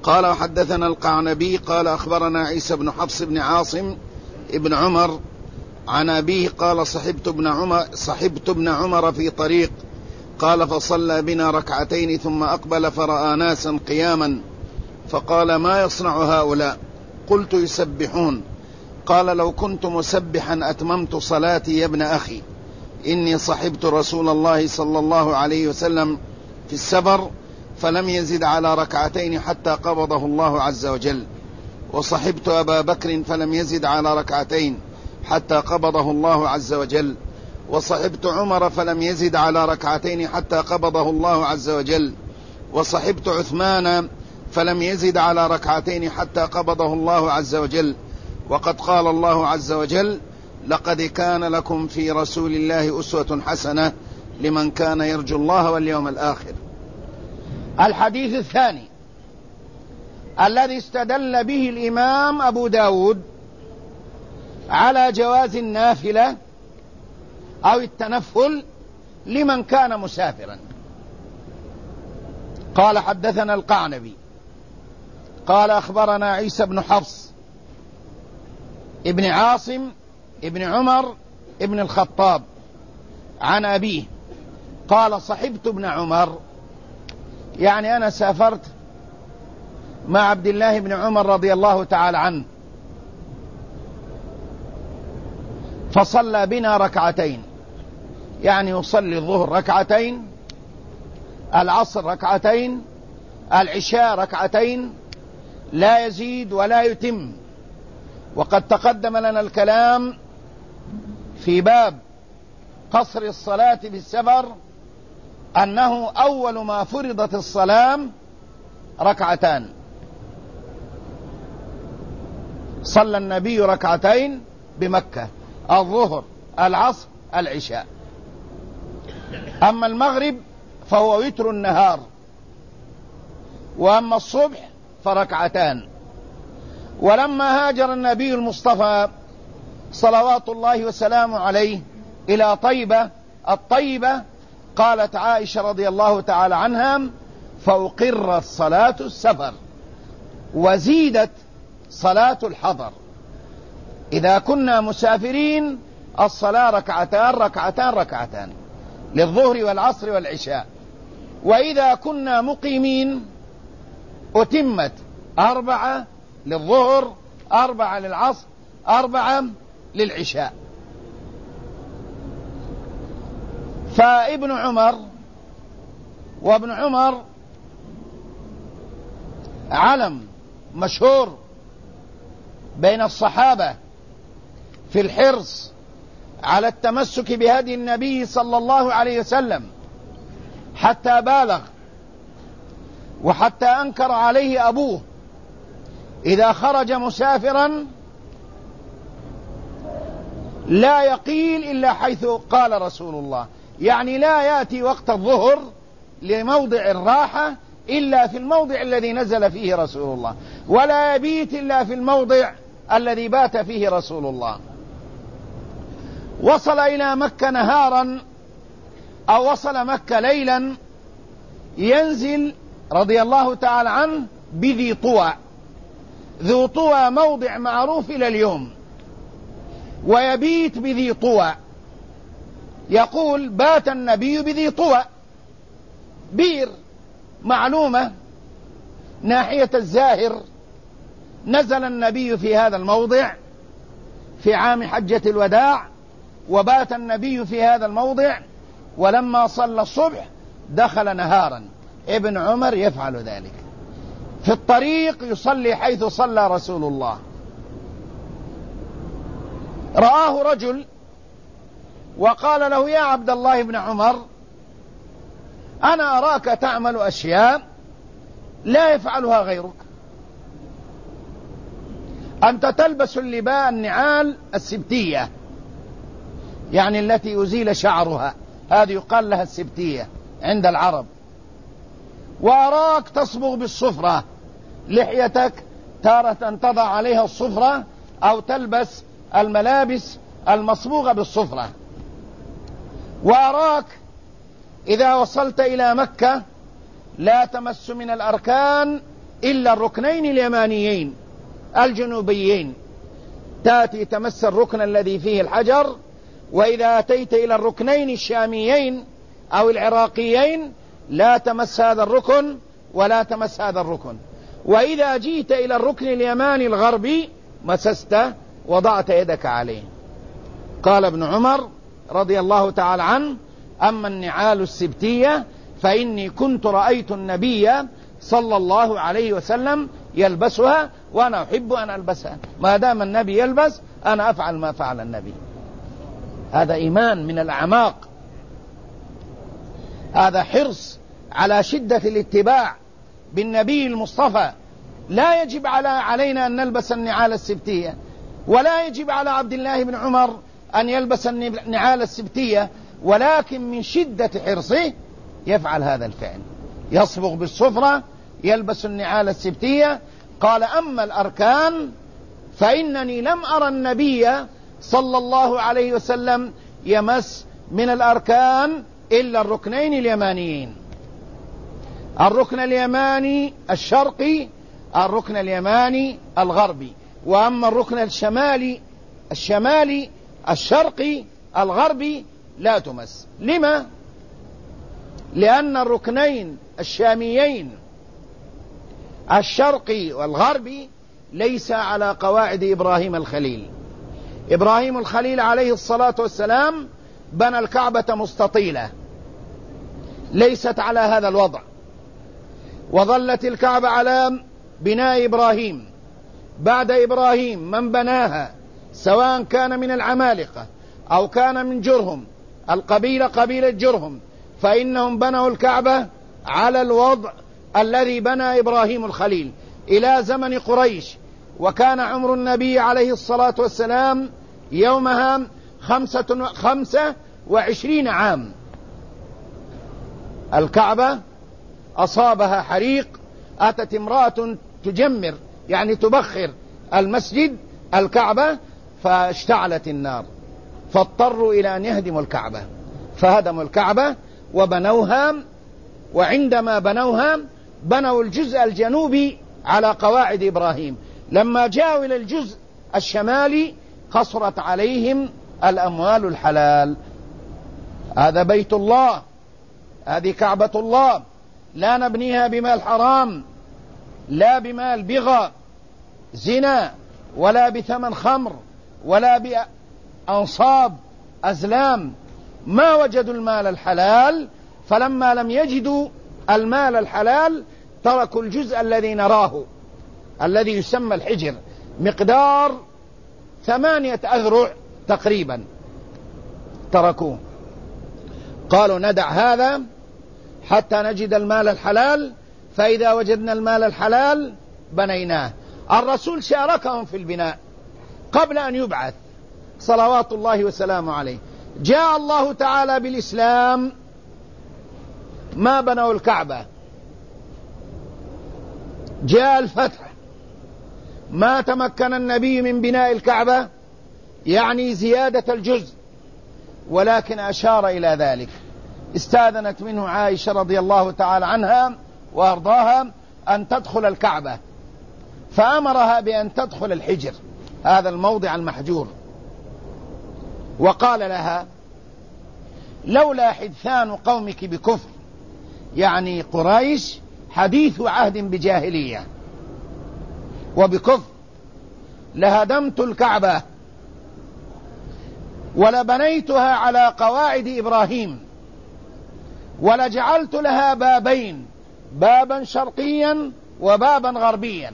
قال وحدثنا القعنبي قال أخبرنا عيسى بن حفص بن عاصم ابن عمر عن أبيه قال صحبت ابن عمر في طريق قال فصلى بنا ركعتين ثم أقبل فرأى ناسا قياما فقال ما يصنع هؤلاء؟ قلت يسبحون. قال لو كنت مسبحا أتممت صلاتي يا ابن أخي، إني صحبت رسول الله صلى الله عليه وسلم في السفر فلم يزد على ركعتين حتى قبضه الله عز وجل، وصحبت أبا بكر فلم يزد على ركعتين حتى قبضه الله عز وجل، وصحبت عمر فلم يزد على ركعتين حتى قبضه الله عز وجل، وصحبت عثمان فلم يزد على ركعتين حتى قبضه الله عز وجل. وقد قال الله عز وجل لقد كان لكم في رسول الله أسوة حسنة لمن كان يرجو الله واليوم الآخر. الحديث الثاني الذي استدل به الإمام أبو داود على جواز النافلة أو التنفل لمن كان مسافرا. قال حدثنا القعنبي قال أخبرنا عيسى بن حفص ابن عاصم ابن عمر ابن الخطاب عن أبيه قال صحبت ابن عمر، يعني أنا سافرت مع عبد الله بن عمر رضي الله تعالى عنه فصلى بنا ركعتين، يعني يصلي الظهر ركعتين، العصر ركعتين، العشاء ركعتين، لا يزيد ولا يتم. وقد تقدم لنا الكلام في باب قصر الصلاة في السفر أنه أول ما فرضت الصلاة ركعتان، صلى النبي ركعتين بمكة، الظهر العصر العشاء. أما المغرب فهو وتر النهار، وأما الصبح فركعتان. ولما هاجر النبي المصطفى صلوات الله وسلامه عليه إلى طيبة الطيبة قالت عائشة رضي الله تعالى عنها فأقرت صلاة السفر وزيدت صلاة الحضر. إذا كنا مسافرين الصلاة ركعتان ركعتان ركعتان للظهر والعصر والعشاء، وإذا كنا مقيمين أتمت 4 للظهر 4 للعصر 4 للعشاء. فابن عمر وابن عمر علم مشهور بين الصحابة في الحرص على التمسك بهدي النبي صلى الله عليه وسلم حتى بالغ، وحتى أنكر عليه أبوه إذا خرج مسافرا لا يقيل إلا حيث قال رسول الله، يعني لا يأتي وقت الظهر لموضع الراحة إلا في الموضع الذي نزل فيه رسول الله، ولا يبيت إلا في الموضع الذي بات فيه رسول الله. وصل إلى مكة نهارا أو وصل مكة ليلا ينزل رضي الله تعالى عنه بذي طوى. ذو طوى موضع معروف إلى اليوم، ويبيت بذي طوى. يقول بات النبي بذي طوى، بير معلومة ناحية الزاهر. نزل النبي في هذا الموضع في عام حجة الوداع، وبات النبي في هذا الموضع، ولما صلى الصبح دخل نهارا. ابن عمر يفعل ذلك في الطريق، يصلي حيث صلى رسول الله. رآه رجل وقال له يا عبد الله بن عمر أنا أراك تعمل أشياء لا يفعلها غيرك، أنت تلبس اللباء النعال السبتية، يعني التي أزيل شعرها، هذه يقال لها السبتية عند العرب، وأراك تصبغ بالصفرة، لحيتك تارة تضع عليها الصفرة أو تلبس الملابس المصبوغة بالصفرة، وأراك إذا وصلت إلى مكة لا تمس من الأركان إلا الركنين اليمانيين الجنوبيين، تأتي تمس الركن الذي فيه الحجر، وإذا أتيت إلى الركنين الشاميين أو العراقيين لا تمس هذا الركن ولا تمس هذا الركن. وإذا جيت إلى الركن اليماني الغربي مسسته وضعت يدك عليه. قال ابن عمر رضي الله تعالى عنه: أما النعال السبتية فإني كنت رأيت النبي صلى الله عليه وسلم يلبسها وأنا أحب أن ألبسها، ما دام النبي يلبس أنا أفعل ما فعل النبي. هذا إيمان من الأعماق، هذا حرص على شدة الاتباع بالنبي المصطفى. لا يجب علينا أن نلبس النعال السبتية، ولا يجب على عبد الله بن عمر أن يلبس النعال السبتية، ولكن من شدة حرصه يفعل هذا الفعل، يصبغ بالصفرة، يلبس النعال السبتية. قال: أما الأركان فإنني لم أرى النبي صلى الله عليه وسلم يمس من الأركان إلا الركنين اليمانيين، الركن اليماني الشرقي، الركن اليماني الغربي. وأما الركن الشمالي الشرقي الغربي لا تمس. لما؟ لأن الركنين الشاميين الشرقي والغربي ليس على قواعد إبراهيم الخليل. إبراهيم الخليل عليه الصلاة والسلام بنى الكعبة مستطيلة، ليست على هذا الوضع، وظلت الكعبة على بناء إبراهيم. بعد إبراهيم من بناها سواء كان من العمالقة أو كان من جرهم، القبيلة قبيلة جرهم، فإنهم بنوا الكعبة على الوضع الذي بنى إبراهيم الخليل إلى زمن قريش. وكان عمر النبي عليه الصلاة والسلام يومها 25 عام. الكعبة أصابها حريق، أتت امرأة تجمر يعني تبخر المسجد الكعبة، فاشتعلت النار، فاضطروا إلى أن يهدموا الكعبة، فهدموا الكعبة وبنوها. وعندما بنوها بنوا الجزء الجنوبي على قواعد إبراهيم. لما جاءوا إلى الجزء الشمالي قصرت عليهم الأموال الحلال. هذا بيت الله، هذه كعبة الله، لا نبنيها بمال حرام، لا بمال بغى زنا، ولا بثمن خمر، ولا بأنصاب أزلام. ما وجدوا المال الحلال، فلما لم يجدوا المال الحلال تركوا الجزء الذي نراه الذي يسمى الحجر، مقدار 8 أذرع تقريبا، تركوه. قالوا: ندع هذا حتى نجد المال الحلال، فإذا وجدنا المال الحلال بنيناه. الرسول شاركهم في البناء قبل أن يبعث صلوات الله وسلامه عليه. جاء الله تعالى بالإسلام، ما بنوا الكعبة. جاء الفتح، ما تمكن النبي من بناء الكعبة، يعني زيادة الجزء، ولكن أشار إلى ذلك. استاذنت منه عائشة رضي الله تعالى عنها وأرضاها أن تدخل الكعبة، فأمرها بأن تدخل الحجر، هذا الموضع المحجور، وقال لها: لولا حدثان قومك بكفر، يعني قريش حديث عهد بجاهلية وبكفر، لهدمت الكعبة ولبنيتها على قواعد إبراهيم، ولجعلت لها بابين، بابا شرقيا وبابا غربيا.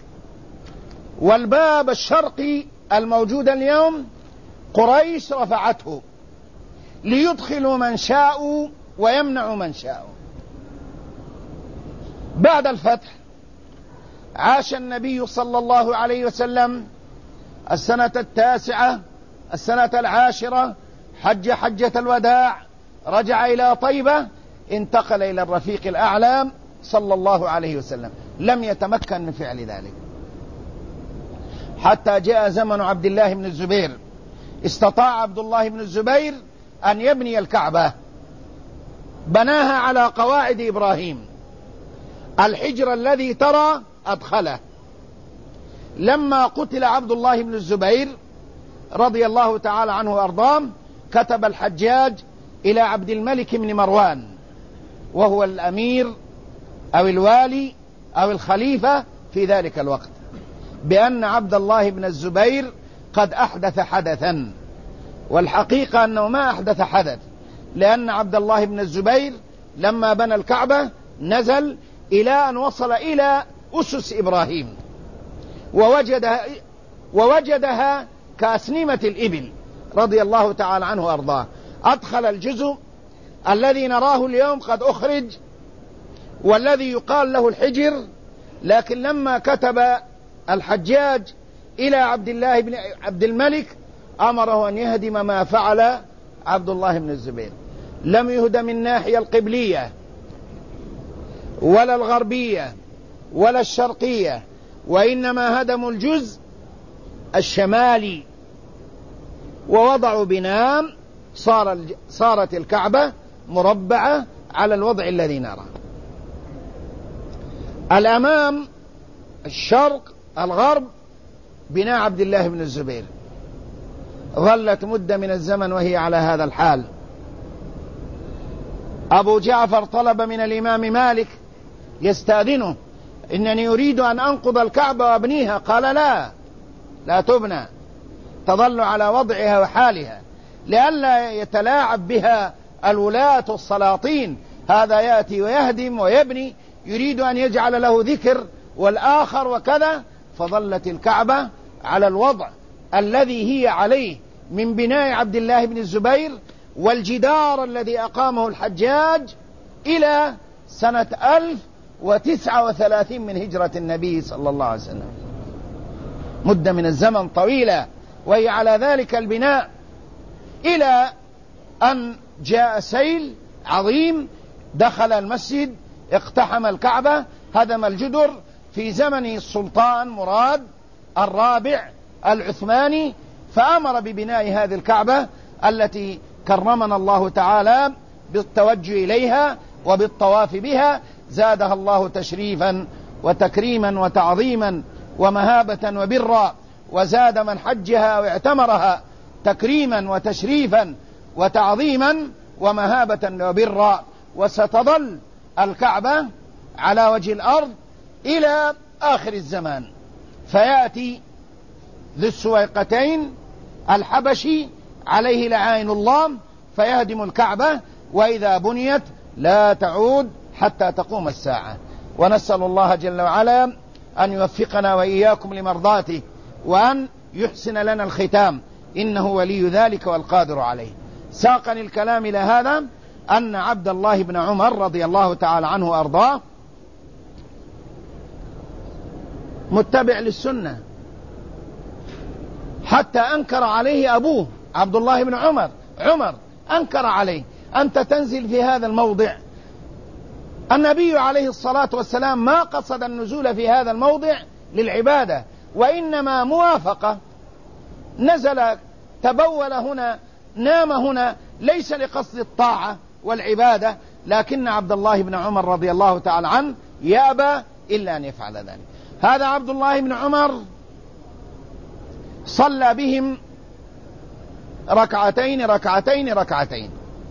والباب الشرقي الموجود اليوم قريش رفعته ليدخلوا من شاءوا ويمنعوا من شاءوا. بعد الفتح عاش النبي صلى الله عليه وسلم السنة 9، السنة 10، حج حجة الوداع، رجع إلى طيبة، انتقل إلى الرفيق الأعلى صلى الله عليه وسلم، لم يتمكن من فعل ذلك حتى جاء زمن عبد الله بن الزبير. استطاع عبد الله بن الزبير أن يبني الكعبة، بناها على قواعد إبراهيم. الحجر الذي ترى أدخله. لما قتل عبد الله بن الزبير رضي الله تعالى عنه وأرضاه كتب الحجاج إلى عبد الملك بن مروان وهو الأمير أو الوالي أو الخليفة في ذلك الوقت بأن عبد الله بن الزبير قد أحدث حدثا، والحقيقة أنه ما أحدث حدث، لأن عبد الله بن الزبير لما بنى الكعبة نزل إلى أن وصل إلى أسس إبراهيم ووجدها كأسنمة الإبل رضي الله تعالى عنه وأرضاه. أدخل الجزء الذي نراه اليوم قد أخرج والذي يقال له الحجر، لكن لما كتب الحجاج إلى عبد الملك أمره أن يهدم ما فعل عبد الله بن الزبير. لم يهدم من الناحية القبلية ولا الغربية ولا الشرقية، وإنما هدموا الجزء الشمالي ووضعوا بناء صارت الكعبة مربعة على الوضع الذي نراه. الأمام الشرق الغرب بناء عبد الله بن الزبير. ظلت مدة من الزمن وهي على هذا الحال. أبو جعفر طلب من الإمام مالك يستأذنه: إنني أريد أن أنقض الكعبة وأبنيها. قال: لا تبنى، تظل على وضعها وحالها لئلا يتلاعب بها الولاة والسلاطين، هذا يأتي ويهدم ويبني يريد أن يجعل له ذكر والآخر وكذا. فظلت الكعبة على الوضع الذي هي عليه من بناء عبد الله بن الزبير والجدار الذي أقامه الحجاج إلى سنة 1039 من هجرة النبي صلى الله عليه وسلم. مدة من الزمن طويلة وهي على ذلك البناء، إلى أن جاء سيل عظيم دخل المسجد اقتحم الكعبة هدم الجدر في زمن السلطان مراد الرابع العثماني، فأمر ببناء هذه الكعبة التي كرمنا الله تعالى بالتوجه إليها وبالطواف بها، زادها الله تشريفا وتكريما وتعظيما ومهابة وبرا، وزاد من حجها واعتمرها تكريما وتشريفا وتعظيما ومهابة وبرا. وستظل الكعبة على وجه الأرض إلى آخر الزمان، فيأتي ذو السويقتين الحبشي عليه لعائن الله فيهدم الكعبة، وإذا بنيت لا تعود حتى تقوم الساعة. ونسأل الله جل وعلا أن يوفقنا وإياكم لمرضاته وأن يحسن لنا الختام، إنه ولي ذلك والقادر عليه. ساقني الكلام إلى هذا أن عبد الله بن عمر رضي الله تعالى عنه وأرضاه متبع للسنة، حتى أنكر عليه أبوه عبد الله بن عمر أنكر عليه: أنت تنزل في هذا الموضع. النبي عليه الصلاة والسلام ما قصد النزول في هذا الموضع للعبادة، وإنما موافقة، نزل تبول هنا نام هنا، ليس لقصد الطاعة والعبادة، لكن عبد الله بن عمر رضي الله تعالى عنه يأبى إلا أن يفعل ذلك. هذا عبد الله بن عمر صلى بهم ركعتين،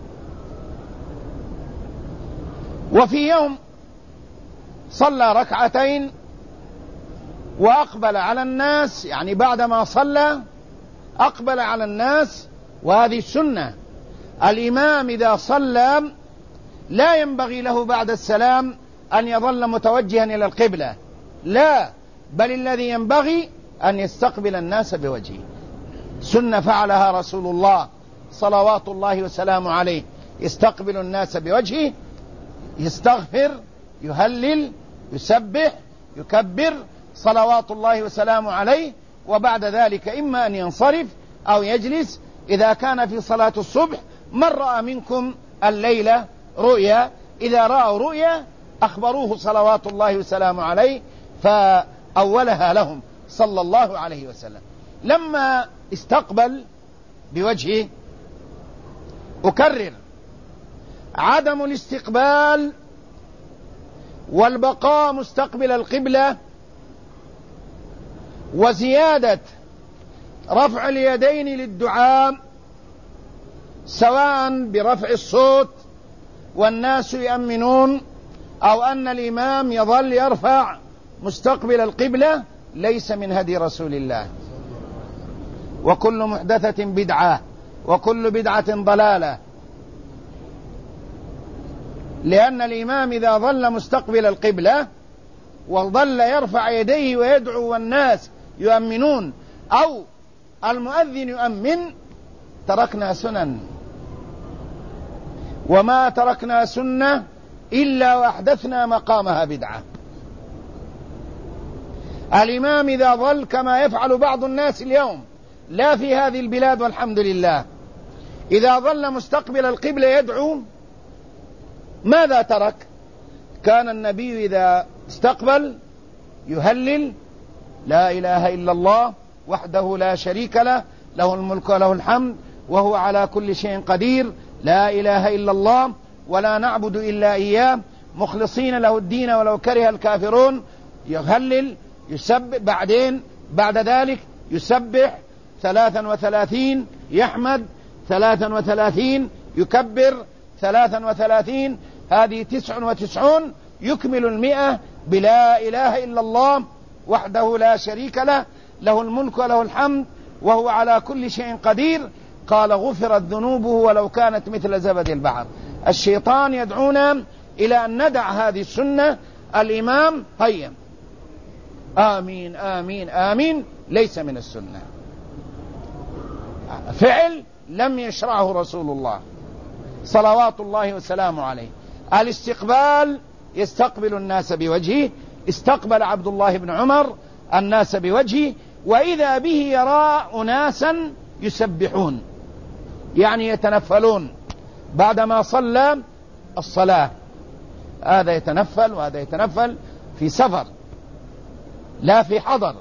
وفي يوم صلى ركعتين وأقبل على الناس، يعني بعدما صلى أقبل على الناس، وهذه السنة. الإمام إذا صلى لا ينبغي له بعد السلام أن يظل متوجها إلى القبلة، لا، بل الذي ينبغي أن يستقبل الناس بوجهه. سنة فعلها رسول الله صلوات الله وسلامه عليه، يستقبل الناس بوجهه، يستغفر، يهلل، يسبح، يكبر صلوات الله وسلامه عليه، وبعد ذلك إما أن ينصرف أو يجلس. إذا كان في صلاة الصبح: من رأى منكم الليلة رؤيا، إذا رأوا رؤيا أخبروه صلوات الله وسلامه عليه فأولها لهم صلى الله عليه وسلم. لما استقبل بوجهه، أكرر: عدم الاستقبال والبقاء مستقبل القبلة وزيادة رفع اليدين للدعاء سواء برفع الصوت والناس يؤمنون أو أن الإمام يظل يرفع مستقبل القبلة ليس من هدي رسول الله. وكل محدثة بدعة وكل بدعة ضلالة، لأن الإمام إذا ظل مستقبل القبلة وظل يرفع يديه ويدعو والناس يؤمنون أو المؤذن يؤمن تركنا سنن، وما تركنا سنة إلا وأحدثنا مقامها بدعة. الإمام إذا ظل كما يفعل بعض الناس اليوم لا في هذه البلاد والحمد لله، إذا ظل مستقبل القبلة يدعو ماذا ترك؟ كان النبي إذا استقبل يهلل لا إله إلا الله وحده لا شريك له، له الملك وله الحمد وهو على كل شيء قدير، لا إله إلا الله ولا نعبد إلا إياه مخلصين له الدين ولو كره الكافرون. يهلل يسبح، بعد ذلك يسبح 33، يحمد 33، يكبر 33، هذه 99 يكمل 100 بلا إله إلا الله وحده لا شريك له، له الملك وله الحمد وهو على كل شيء قدير. قال غفرت ذنوبه ولو كانت مثل زبد البحر. الشيطان يدعونا إلى أن ندع هذه السنة. الإمام هيا آمين آمين آمين ليس من السنة، فعل لم يشرعه رسول الله صلوات الله وسلامه عليه. الاستقبال يستقبل الناس بوجهه، استقبل عبد الله بن عمر الناس بوجهه، وإذا به يرى أناسا يسبحون يعني يتنفلون بعدما صلى الصلاة، هذا يتنفل وهذا يتنفل في سفر لا في حضر.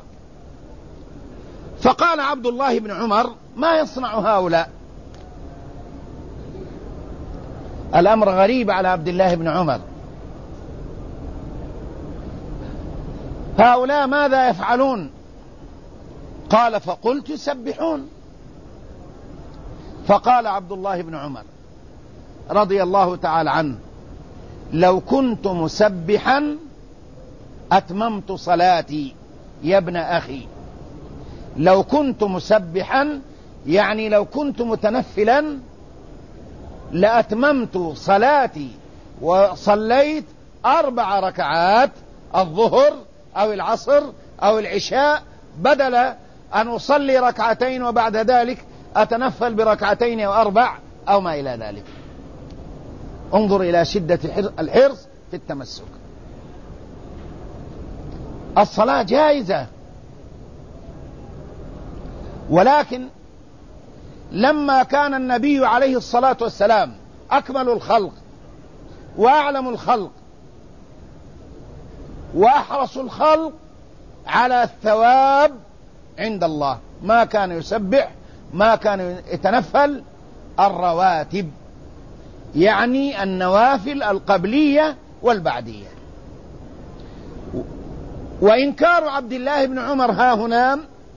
فقال عبد الله بن عمر ما يصنع هؤلاء؟ الأمر غريب على عبد الله بن عمر، هؤلاء ماذا يفعلون؟ قال فقلت يسبحون. فقال عبد الله بن عمر رضي الله تعالى عنه لو كنت مسبحا أتممت صلاتي يا ابن أخي. لو كنت مسبحا يعني لو كنت متنفلا لأتممت صلاتي وصليت 4 ركعات الظهر أو العصر أو العشاء، بدل أن أصلي 2 وبعد ذلك أتنفل ب2 أو 4 أو ما إلى ذلك. انظر إلى شدة الحرص في التمسك. الصلاة جائزة، ولكن لما كان النبي عليه الصلاة والسلام أكمل الخلق وأعلم الخلق وأحرص الخلق على الثواب عند الله ما كان يسبح، ما كان يتنفل الرواتب، يعني النوافل القبلية والبعدية. وإنكار عبد الله بن عمر ها هنا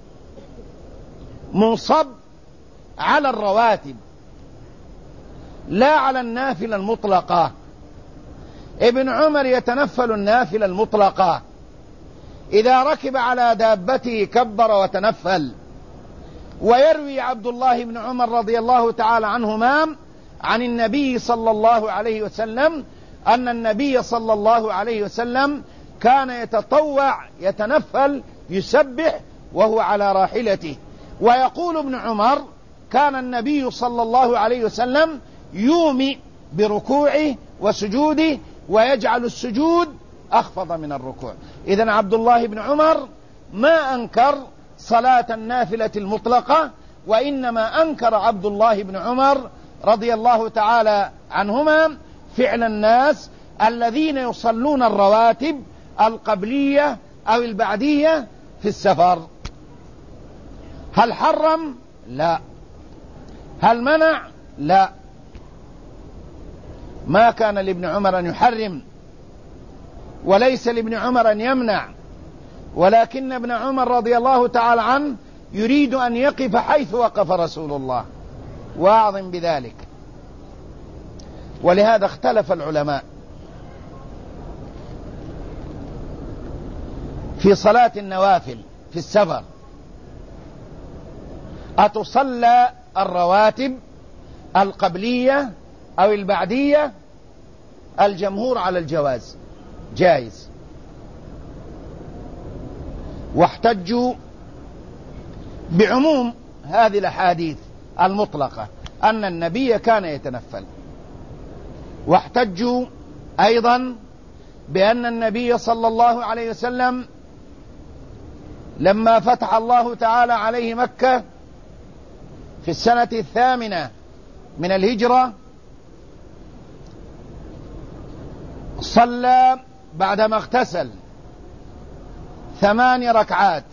منصب على الرواتب لا على النافلة المطلقة. ابن عمر يتنفل النافلة المطلقة، إذا ركب على دابته كبر وتنفل. ويروي عبد الله بن عمر رضي الله تعالى عنهما عن النبي صلى الله عليه وسلم أن النبي صلى الله عليه وسلم كان يتطوع يتنفل يسبح وهو على راحلته. ويقول ابن عمر كان النبي صلى الله عليه وسلم يومي بركوعه وسجوده ويجعل السجود أخفض من الركوع. إذن عبد الله بن عمر ما أنكر صلاة النافلة المطلقة، وإنما أنكر عبد الله بن عمر رضي الله تعالى عنهما فعل الناس الذين يصلون الرواتب القبلية أو البعدية في السفر. هل حرم؟ لا. هل منع؟ لا. ما كان لابن عمر أن يحرم، وليس لابن عمر أن يمنع، ولكن ابن عمر رضي الله تعالى عنه يريد أن يقف حيث وقف رسول الله، واعظم بذلك. ولهذا اختلف العلماء في صلاة النوافل في السفر، أتصلى الرواتب القبلية أو البعدية؟ الجمهور على الجواز، جائز. واحتجوا بعموم هذه الأحاديث المطلقة أن النبي كان يتنفل، واحتجوا أيضا بأن النبي صلى الله عليه وسلم لما فتح الله تعالى عليه مكة في السنة 8 من الهجرة صلى بعدما اغتسل 8 ركعات.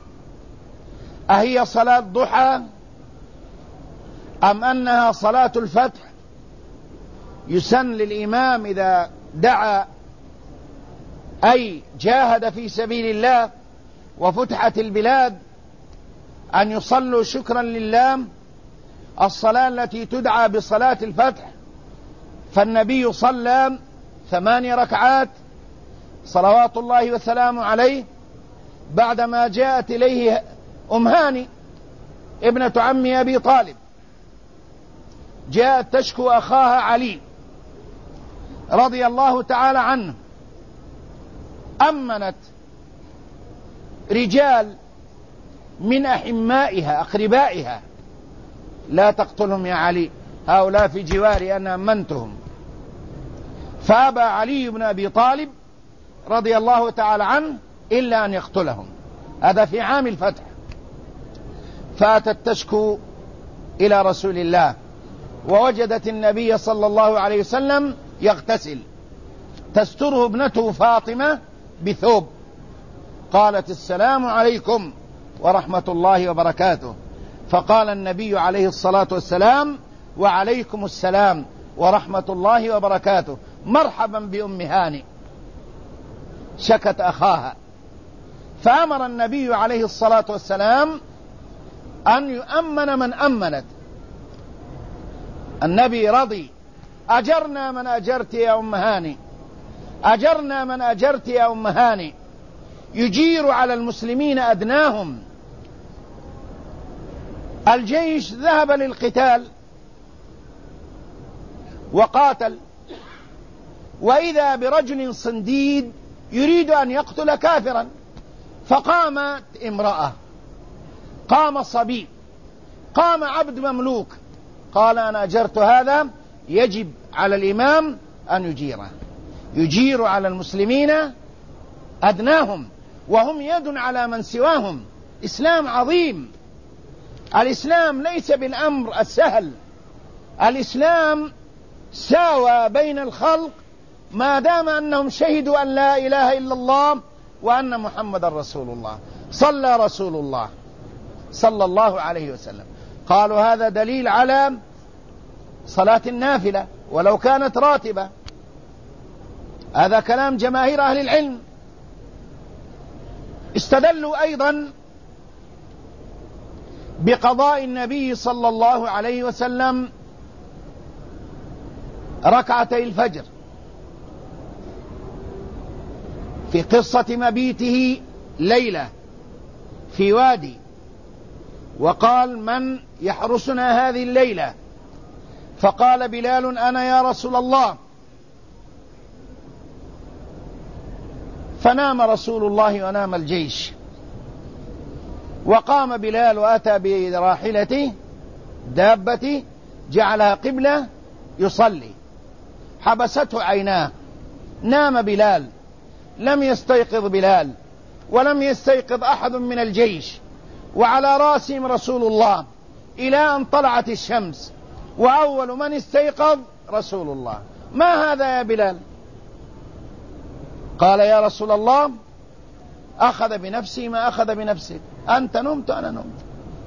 أهي صلاة ضحى أم أنها صلاة الفتح؟ يسن للإمام إذا دعا أي جاهد في سبيل الله وفتحت البلاد أن يصلوا شكرا لله الصلاة التي تدعى بصلاة الفتح. فالنبي صلى 8 ركعات صلوات الله وسلامه عليه بعدما جاءت إليه أم هاني ابنة عم أبي طالب، جاءت تشكو أخاها علي رضي الله تعالى عنه، أمنت رجال من أحمائها أقربائها: لا تقتلهم يا علي، هؤلاء في جواري أنا أمنتهم. فأبى علي بن أبي طالب رضي الله تعالى عنه إلا أن يقتلهم. هذا في عام الفتح. فأتت تشكو إلى رسول الله ووجدت النبي صلى الله عليه وسلم يغتسل، تستره ابنته فاطمة بثوب. قالت: السلام عليكم ورحمة الله وبركاته. فقال النبي عليه الصلاة والسلام: وعليكم السلام ورحمة الله وبركاته، مرحبا بأم هانئ. شكت أخاها، فأمر النبي عليه الصلاة والسلام أن يؤمن من أمنت. النبي رضي: أجرنا من أجرت يا أم هانئ، أجرنا من أجرت يا أم هانئ. يجير على المسلمين أدناهم. الجيش ذهب للقتال وقاتل، وإذا برجل صنديد يريد أن يقتل كافرا، فقامت امرأة، قام صبي، قام عبد مملوك، قال: أنا أجرت هذا، يجب على الإمام أن يجيره. يجير على المسلمين أدناهم وهم يد على من سواهم. إسلام عظيم. الإسلام ليس بالأمر السهل. الإسلام ساوى بين الخلق ما دام أنهم شهدوا أن لا إله إلا الله وأن محمد رسول الله. صلى رسول الله صلى الله عليه وسلم. قالوا هذا دليل على صلاة النافلة ولو كانت راتبة. هذا كلام جماهير أهل العلم. استدلوا أيضا بقضاء النبي صلى الله عليه وسلم ركعتي الفجر في قصة مبيته ليلة في وادي، وقال: من يحرسنا هذه الليلة؟ فقال بلال: أنا يا رسول الله. فنام رسول الله ونام الجيش، وقام بلال وأتى براحلته دابته جعلها قبلة يصلي، حبسته عيناه، نام بلال، لم يستيقظ بلال ولم يستيقظ أحد من الجيش، وعلى رأسهم رسول الله إلى أن طلعت الشمس، وأول من استيقظ رسول الله. ما هذا يا بلال؟ قال: يا رسول الله، أخذ بنفسي ما أخذ بنفسك، أنت نمت أنا نمت.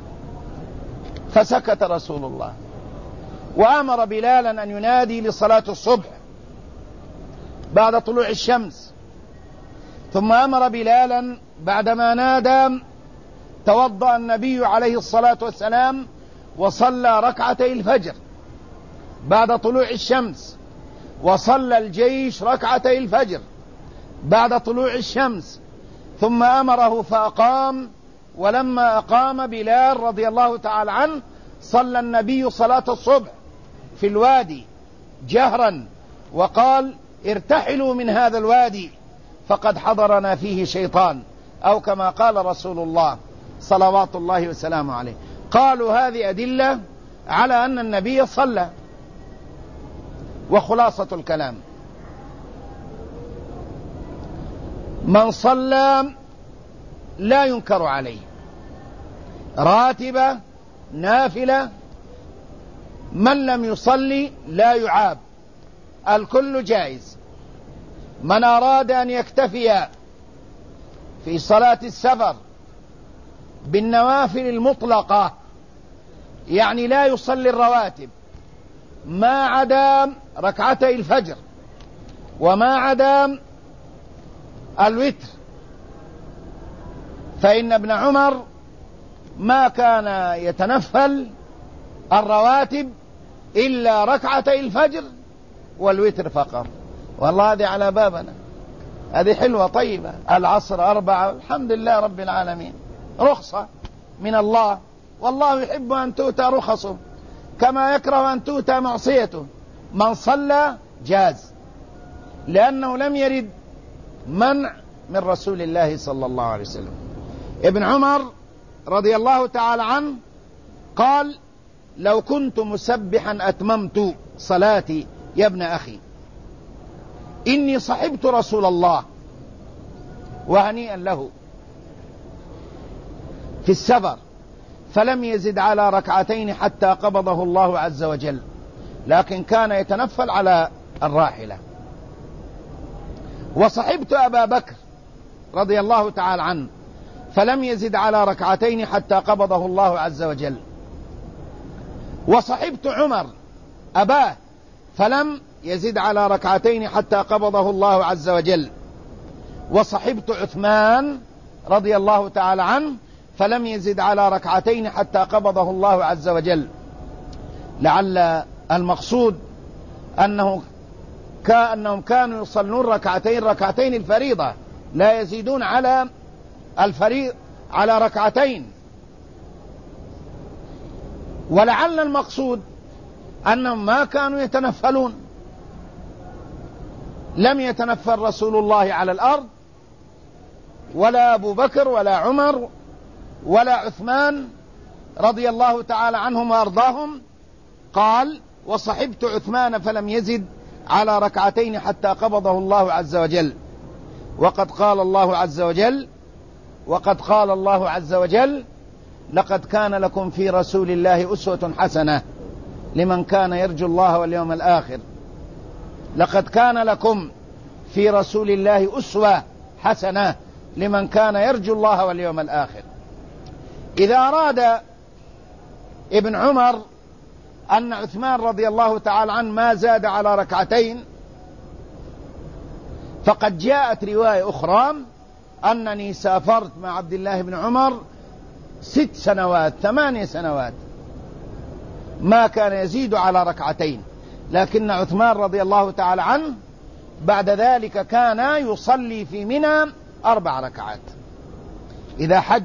فسكت رسول الله وأمر بلالا أن ينادي لصلاة الصبح بعد طلوع الشمس. ثم أمر بلالا بعدما نادى توضأ النبي عليه الصلاة والسلام وصلى ركعتي الفجر بعد طلوع الشمس، وصلى الجيش ركعتي الفجر بعد طلوع الشمس، ثم أمره فأقام. ولما أقام بلال رضي الله تعالى عنه صلى النبي صلاة الصبح في الوادي جهرا وقال: ارتحلوا من هذا الوادي فقد حضرنا فيه شيطان، أو كما قال رسول الله صلوات الله وسلامه عليه. قالوا هذه أدلة على أن النبي صلى. وخلاصة الكلام: من صلى لا ينكر عليه، راتبة نافلة، من لم يصلي لا يعاب، الكل جائز. من أراد أن يكتفي في صلاة السفر بالنوافل المطلقة، يعني لا يصلي الرواتب ما عدا ركعتي الفجر وما عدا الوتر، فإن ابن عمر ما كان يتنفل الرواتب إلا ركعتي الفجر والوتر فقط. والله هذه على بابنا، هذه حلوة طيبة. العصر 4 الحمد لله رب العالمين، رخصة من الله، والله يحب أن تؤتى رخصه كما يكره أن تؤتى معصيته. من صلى جاز، لأنه لم يرد منع من رسول الله صلى الله عليه وسلم. ابن عمر رضي الله تعالى عنه قال: لو كنت مسبحا أتممت صلاتي يا ابن أخي، إني صحبت رسول الله، وهنيئا له، في السفر فلم يزد على ركعتين حتى قبضه الله عز وجل، لكن كان يتنفل على الراحلة. وصحبت أبا بكر رضي الله تعالى عنه فلم يزد على ركعتين حتى قبضه الله عز وجل. وصحبت عمر أباه فلم يزد على ركعتين حتى قبضه الله عز وجل. وصحبت عثمان رضي الله تعالى عنه فلم يزد على ركعتين حتى قبضه الله عز وجل. لعل المقصود أنهم كانوا يصلون ركعتين الفريضة، لا يزيدون على على ركعتين. ولعل المقصود أنهم ما كانوا يتنفلون، لم يتنفل رسول الله على الأرض، ولا أبو بكر ولا عمر ولا عثمان رضي الله تعالى عنهم وأرضاهم. قال: وصحبت عثمان فلم يزد على ركعتين حتى قبضه الله عز وجل. وقد قال الله عز وجل: لقد كان لكم في رسول الله أسوة حسنة لمن كان يرجو الله واليوم الآخر. لقد كان لكم في رسول الله أسوة حسنة لمن كان يرجو الله واليوم الآخر. إذا أراد ابن عمر أن عثمان رضي الله تعالى عنه ما زاد على ركعتين، فقد جاءت رواية أخرى أنني سافرت مع عبد الله بن عمر 6 سنوات 8 سنوات ما كان يزيد على ركعتين، لكن عثمان رضي الله تعالى عنه بعد ذلك كان يصلي في منى 4 ركعات. إذا حج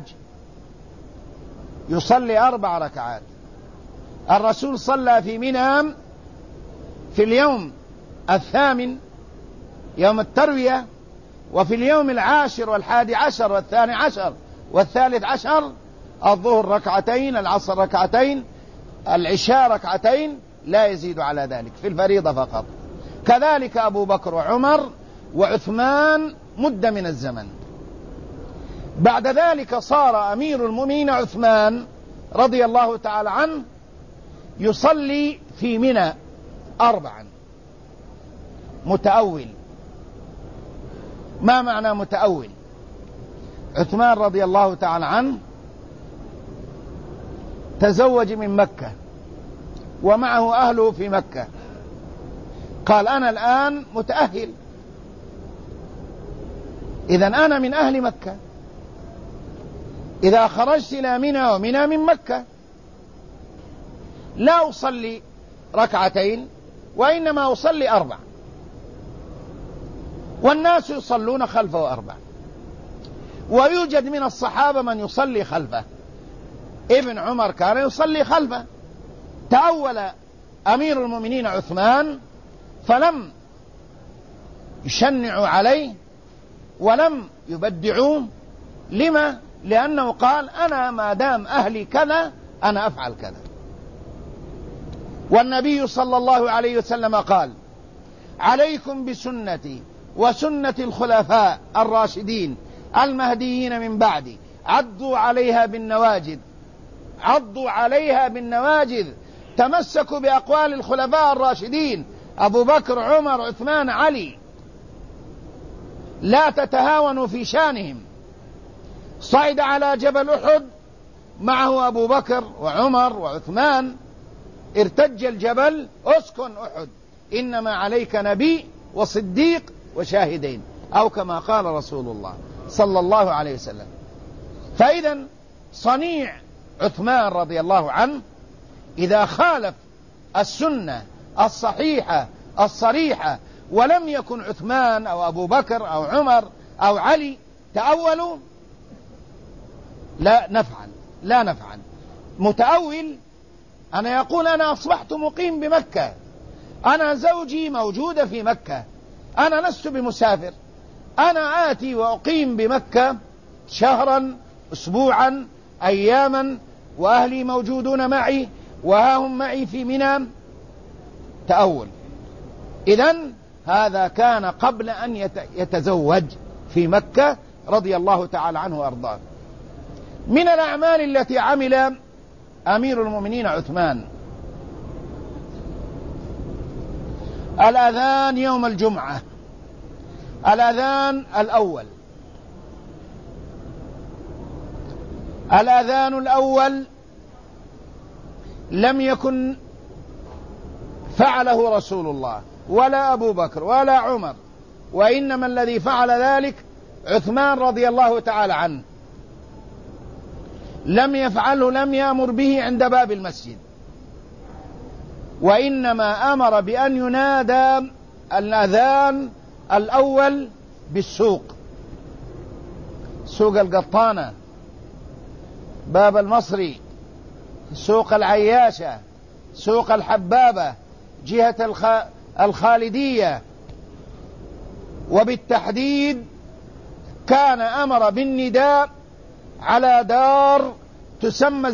يصلي 4 ركعات. الرسول صلى في منى في اليوم 8 يوم التروية، وفي اليوم 10 والحادي-عشر والثاني-عشر والثالث-عشر، الظهر ركعتين، العصر ركعتين، العشاء ركعتين، لا يزيد على ذلك في الفريضة فقط. كذلك أبو بكر وعمر وعثمان مدة من الزمن. بعد ذلك صار أمير المؤمنين عثمان رضي الله تعالى عنه يصلي في منى 4 متأول. ما معنى متأول؟ عثمان رضي الله تعالى عنه تزوج من مكة ومعه أهله في مكة، قال: أنا الآن متأهل، إذن أنا من أهل مكة، إذا خرجت إلى منى ومنى من مكة لا أصلي ركعتين وإنما أصلي 4، والناس يصلون خلفه 4، ويوجد من الصحابة من يصلي خلفه. ابن عمر كان يصلي خلفه. تأول أمير المؤمنين عثمان فلم يشنعوا عليه ولم يبدعوه. لما؟ لأنه قال أنا ما دام أهلي كذا أنا أفعل كذا. والنبي صلى الله عليه وسلم قال عليكم بسنتي وسنة الخلفاء الراشدين المهديين من بعدي عضوا عليها بالنواجذ. تمسكوا بأقوال الخلفاء الراشدين أبو بكر عمر عثمان علي، لا تتهاونوا في شانهم. صعد على جبل أحد معه أبو بكر وعمر وعثمان، ارتج الجبل، اسكن أحد، إنما عليك نبي وصديق وشاهدين، أو كما قال رسول الله صلى الله عليه وسلم. فإذا صنيع عثمان رضي الله عنه إذا خالف السنة الصحيحة الصريحة ولم يكن عثمان أو أبو بكر أو عمر أو علي تأولوا، لا نفعل. متأول أنا يقول أنا أصبحت مقيم بمكة، أنا زوجي موجودة في مكة، أنا لست بمسافر، أنا آتي وأقيم بمكة شهرا أسبوعا أياما وأهلي موجودون معي وهم معي في منى. تأول. إذن هذا كان قبل أن يتزوج في مكة رضي الله تعالى عنه وأرضاه. من الأعمال التي عمل أمير المؤمنين عثمان الأذان يوم الجمعة، الأذان الأول لم يكن فعله رسول الله ولا أبو بكر ولا عمر، وإنما الذي فعل ذلك عثمان رضي الله تعالى عنه. لم يفعله، لم يأمر به عند باب المسجد، وإنما أمر بأن ينادى الأذان الأول بالسوق، سوق القطانة، باب المصري، سوق العياشة، سوق الحبابة، جهة الخالدية. وبالتحديد كان أمر بالنداء على دار تسمى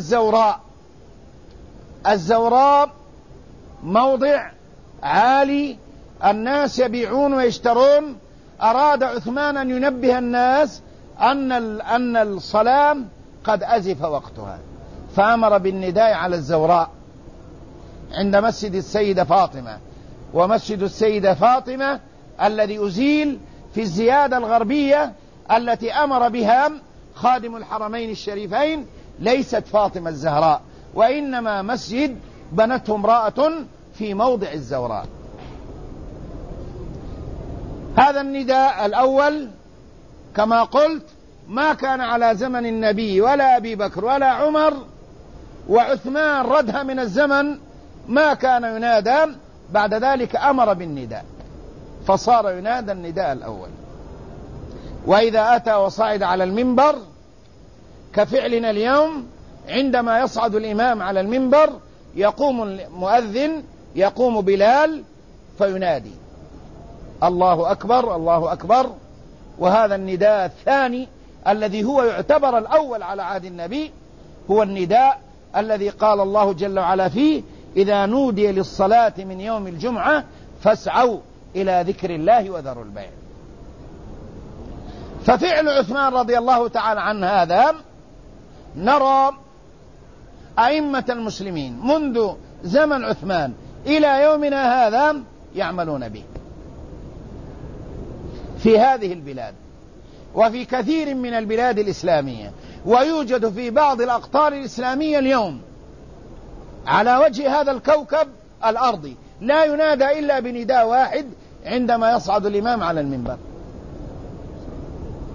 الزوراء موضع عالي، الناس يبيعون ويشترون. أراد عثمان أن ينبه الناس أن الصلاة قد أزف وقتها، فأمر بالنداء على الزوراء عند مسجد السيدة فاطمة. ومسجد السيدة فاطمة الذي أزيل في الزيادة الغربية التي أمر بها خادم الحرمين الشريفين ليست فاطمة الزهراء، وإنما مسجد بنته امرأة في موضع الزوراء. هذا النداء الأول كما قلت ما كان على زمن النبي ولا أبي بكر ولا عمر، وعثمان ردها من الزمن ما كان ينادى. بعد ذلك أمر بالنداء فصار ينادى النداء الأول. وإذا أتى وصعد على المنبر كفعلنا اليوم، عندما يصعد الإمام على المنبر يقوم المؤذن، يقوم بلال فينادي الله أكبر الله أكبر. وهذا النداء الثاني الذي هو يعتبر الأول على عهد النبي هو النداء الذي قال الله جل وعلا فيه إذا نودي للصلاة من يوم الجمعة فاسعوا إلى ذكر الله وذروا البيع. ففعل عثمان رضي الله تعالى عنه هذا نرى أئمة المسلمين منذ زمن عثمان إلى يومنا هذا يعملون به في هذه البلاد وفي كثير من البلاد الإسلامية، ويوجد في بعض الأقطار الإسلامية اليوم على وجه هذا الكوكب الأرضي لا ينادى إلا بنداء واحد عندما يصعد الإمام على المنبر.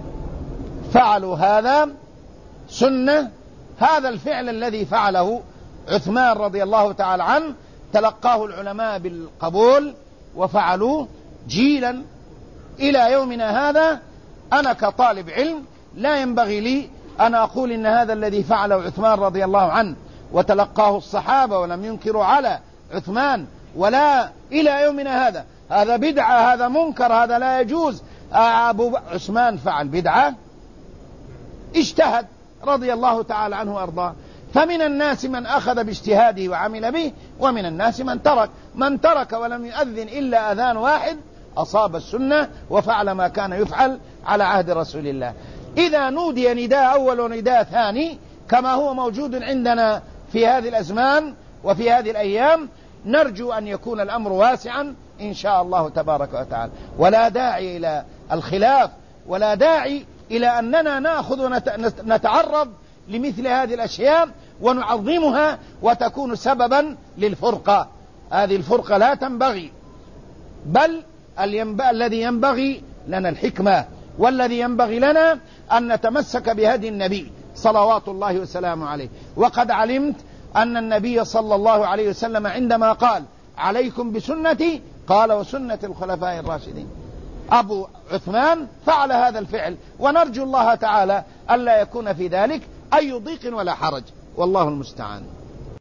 فعلوا هذا سنة. هذا الفعل الذي فعله عثمان رضي الله تعالى عنه تلقاه العلماء بالقبول وفعلوه جيلا إلى يومنا هذا. أنا كطالب علم لا ينبغي لي أن أقول إن هذا الذي فعله عثمان رضي الله عنه وتلقاه الصحابة ولم ينكروا على عثمان ولا إلى يومنا هذا بدعة، هذا منكر، هذا لا يجوز. أبو عثمان فعل بدعة، اجتهد رضي الله تعالى عنه وأرضاه. فمن الناس من أخذ باجتهاده وعمل به، ومن الناس من ترك ولم يؤذن إلا أذان واحد أصاب السنة وفعل ما كان يفعل على عهد رسول الله. إذا نودي نداء أول ونداء ثاني كما هو موجود عندنا في هذه الأزمان وفي هذه الأيام، نرجو أن يكون الأمر واسعا إن شاء الله تبارك وتعالى، ولا داعي إلى الخلاف، ولا داعي إلى أننا نأخذ ونتعرض لمثل هذه الأشياء ونعظمها وتكون سببا للفرقة. هذه الفرقة لا تنبغي، بل الذي ينبغي لنا الحكمة، والذي ينبغي لنا أن نتمسك بهدي النبي صلوات الله وسلامه عليه. وقد علمت أن النبي صلى الله عليه وسلم عندما قال عليكم بسنتي قال وسنة الخلفاء الراشدين. أبو عثمان فعل هذا الفعل، ونرجو الله تعالى ألا يكون في ذلك أي ضيق ولا حرج، والله المستعان.